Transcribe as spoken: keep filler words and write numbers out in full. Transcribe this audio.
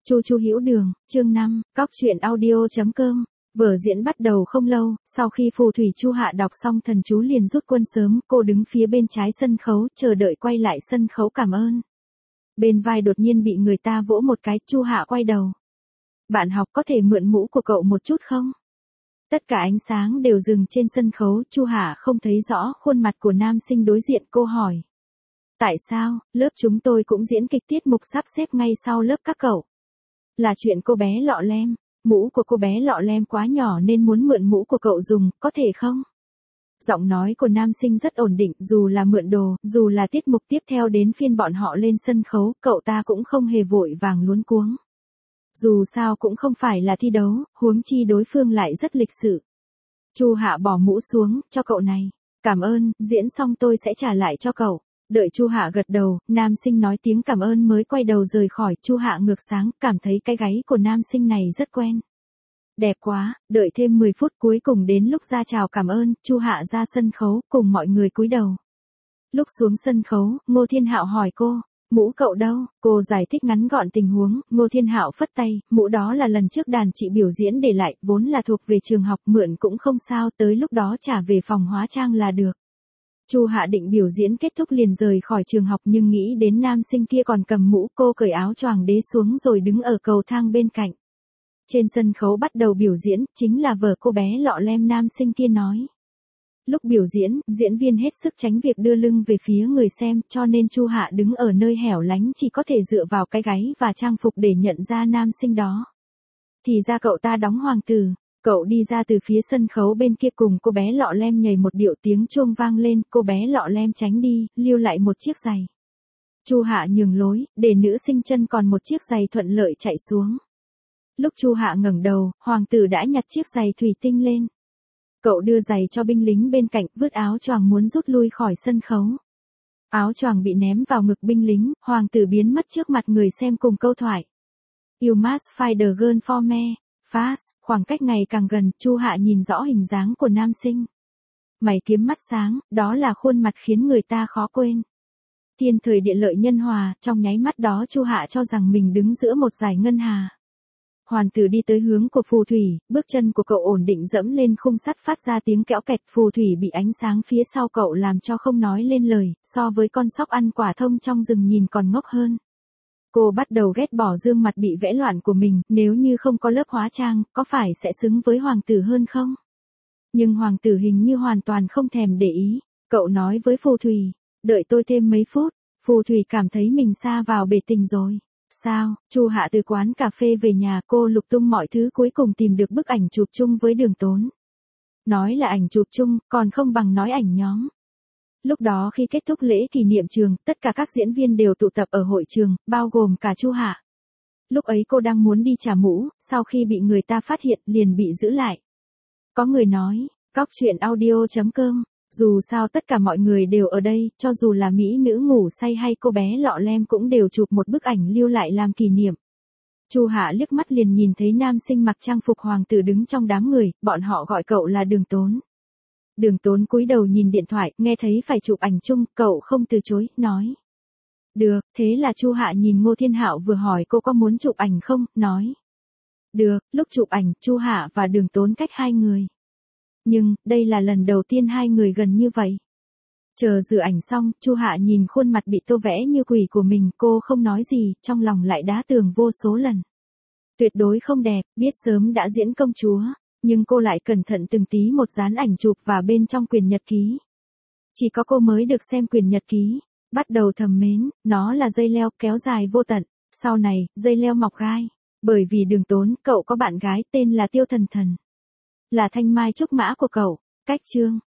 Chu Chu Hiểu Đường, chương năm, cóc truyện audio chấm com. Vở diễn bắt đầu không lâu, sau khi phù thủy Chu Hạ đọc xong thần chú liền rút quân sớm, cô đứng phía bên trái sân khấu, chờ đợi quay lại sân khấu cảm ơn. Bên vai đột nhiên bị người ta vỗ một cái, Chu Hạ quay đầu. Bạn học có thể mượn mũ của cậu một chút không? Tất cả ánh sáng đều dừng trên sân khấu, Chu Hạ không thấy rõ khuôn mặt của nam sinh đối diện, cô hỏi. Tại sao, lớp chúng tôi cũng diễn kịch tiết mục sắp xếp ngay sau lớp các cậu. Là chuyện cô bé lọ lem, mũ của cô bé lọ lem quá nhỏ nên muốn mượn mũ của cậu dùng, có thể không? Giọng nói của nam sinh rất ổn định, dù là mượn đồ, dù là tiết mục tiếp theo đến phiên bọn họ lên sân khấu, cậu ta cũng không hề vội vàng luống cuống. Dù sao cũng không phải là thi đấu, huống chi đối phương lại rất lịch sự. Chu Hạ bỏ mũ xuống, cho cậu này. Cảm ơn, diễn xong tôi sẽ trả lại cho cậu. Đợi Chu Hạ gật đầu, nam sinh nói tiếng cảm ơn mới quay đầu rời khỏi. Chu Hạ ngược sáng, cảm thấy cái gáy của nam sinh này rất quen. Đẹp quá, đợi thêm mười phút cuối cùng đến lúc ra chào cảm ơn, Chu Hạ ra sân khấu, cùng mọi người cúi đầu. Lúc xuống sân khấu, Ngô Thiên Hạo hỏi cô, mũ cậu đâu? Cô giải thích ngắn gọn tình huống, Ngô Thiên Hạo phất tay, mũ đó là lần trước đàn chị biểu diễn để lại, vốn là thuộc về trường học, mượn cũng không sao, tới lúc đó trả về phòng hóa trang là được. Chu Hạ định biểu diễn kết thúc liền rời khỏi trường học nhưng nghĩ đến nam sinh kia còn cầm mũ, cô cởi áo choàng đế xuống rồi đứng ở cầu thang bên cạnh. Trên sân khấu bắt đầu biểu diễn, chính là vở cô bé lọ lem nam sinh kia nói. Lúc biểu diễn, diễn viên hết sức tránh việc đưa lưng về phía người xem, cho nên Chu Hạ đứng ở nơi hẻo lánh chỉ có thể dựa vào cái gáy và trang phục để nhận ra nam sinh đó. Thì ra cậu ta đóng hoàng tử. Cậu đi ra từ phía sân khấu bên kia cùng cô bé lọ lem nhảy một điệu, tiếng chuông vang lên, cô bé lọ lem tránh đi, lưu lại một chiếc giày. Chu Hạ nhường lối, để nữ sinh chân còn một chiếc giày thuận lợi chạy xuống. Lúc Chu Hạ ngẩng đầu, hoàng tử đã nhặt chiếc giày thủy tinh lên. Cậu đưa giày cho binh lính bên cạnh, vứt áo choàng muốn rút lui khỏi sân khấu. Áo choàng bị ném vào ngực binh lính, hoàng tử biến mất trước mặt người xem cùng câu thoại. You must find the girl for me. Fast, khoảng cách ngày càng gần, Chu Hạ nhìn rõ hình dáng của nam sinh. Mày kiếm mắt sáng, đó là khuôn mặt khiến người ta khó quên. Thiên thời địa lợi nhân hòa, trong nháy mắt đó Chu Hạ cho rằng mình đứng giữa một dải ngân hà. Hoàn tử đi tới hướng của phù thủy, bước chân của cậu ổn định dẫm lên khung sắt phát ra tiếng kẽo kẹt, phù thủy bị ánh sáng phía sau cậu làm cho không nói lên lời, so với con sóc ăn quả thông trong rừng nhìn còn ngốc hơn. Cô bắt đầu ghét bỏ gương mặt bị vẽ loạn của mình, nếu như không có lớp hóa trang, có phải sẽ xứng với hoàng tử hơn không? Nhưng hoàng tử hình như hoàn toàn không thèm để ý. Cậu nói với phù thủy, đợi tôi thêm mấy phút. Phù thủy cảm thấy mình sa vào bể tình rồi. Sao? Chu Hạ từ quán cà phê về nhà, cô lục tung mọi thứ cuối cùng tìm được bức ảnh chụp chung với Đường Tốn. Nói là ảnh chụp chung, còn không bằng nói ảnh nhóm. Lúc đó khi kết thúc lễ kỷ niệm trường, tất cả các diễn viên đều tụ tập ở hội trường, bao gồm cả Chu Hạ. Lúc ấy cô đang muốn đi trả mũ, sau khi bị người ta phát hiện liền bị giữ lại. Có người nói, cóc truyện audio chấm com, dù sao tất cả mọi người đều ở đây, cho dù là mỹ nữ ngủ say hay cô bé lọ lem cũng đều chụp một bức ảnh lưu lại làm kỷ niệm. Chu Hạ liếc mắt liền nhìn thấy nam sinh mặc trang phục hoàng tử đứng trong đám người, bọn họ gọi cậu là Đường Tốn. Đường Tốn cúi đầu nhìn điện thoại, nghe thấy phải chụp ảnh chung, cậu không từ chối, nói. Được, thế là Chu Hạ nhìn Ngô Thiên Hạo vừa hỏi cô có muốn chụp ảnh không, nói. Được, lúc chụp ảnh, Chu Hạ và Đường Tốn cách hai người. Nhưng, đây là lần đầu tiên hai người gần như vậy. Chờ rửa ảnh xong, Chu Hạ nhìn khuôn mặt bị tô vẽ như quỷ của mình, cô không nói gì, trong lòng lại đá tường vô số lần. Tuyệt đối không đẹp, biết sớm đã diễn công chúa. Nhưng cô lại cẩn thận từng tí một dán ảnh chụp vào bên trong quyển nhật ký. Chỉ có cô mới được xem quyển nhật ký. Bắt đầu thầm mến, nó là dây leo kéo dài vô tận. Sau này, dây leo mọc gai. Bởi vì Đường Tốn, cậu có bạn gái tên là Tiêu Thần Thần. Là thanh mai trúc mã của cậu. Cách chương.